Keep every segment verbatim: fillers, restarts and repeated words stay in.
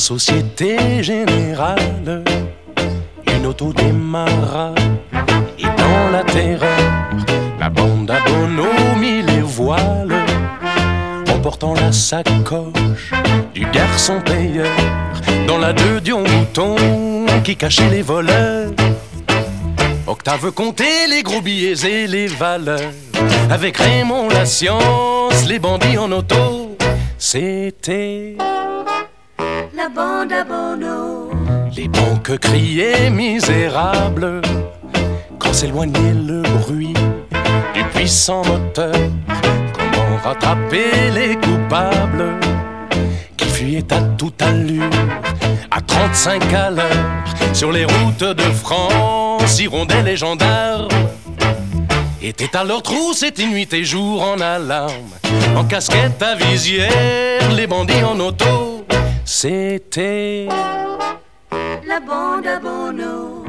Société Générale, une auto démarra, et dans la terreur, la bande à Bono mit les voiles, emportant la sacoche du garçon payeur, dans la deux Dion Mouton qui cachait les voleurs. Octave comptait les gros billets et les valeurs, avec Raymond la science, les bandits en auto, c'était la bande à Bono. Les banques criaient misérables quand s'éloignait le bruit du puissant moteur. Comment rattraper les coupables qui fuyaient à toute allure, à trente-cinq à l'heure, sur les routes de France, hirondelles les gendarmes étaient à leur trousse, et nuit et jour en alarme, en casquette à visière, les bandits en auto, c'était la bande à Bono.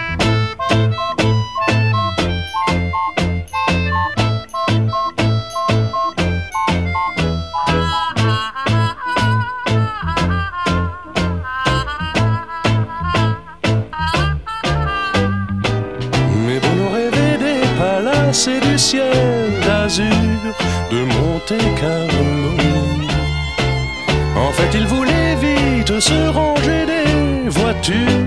Mais Bono rêvait des palaces et du ciel d'azur de Monte-Carlo. En fait, il voulait vite se ranger des voitures.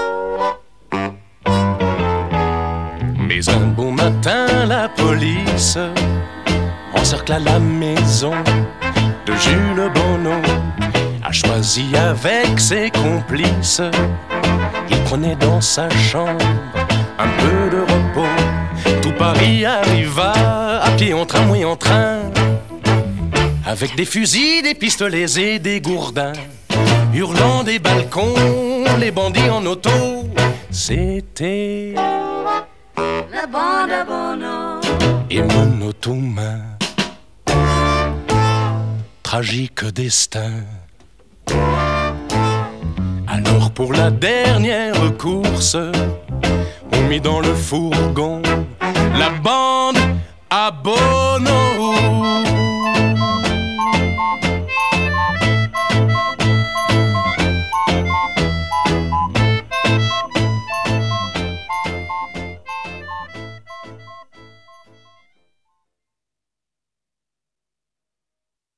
Mais un bon matin, la police encercla la maison de Jules Bono, a choisi avec ses complices. Il prenait dans sa chambre un peu de repos. Tout Paris arriva, à pied, en tramway, en train, avec des fusils, des pistolets et des gourdins, hurlant des balcons, les bandits en auto, c'était la bande à Bono. Et monotone, tragique destin. Alors pour la dernière course, on mit dans le fourgon la bande à Bono.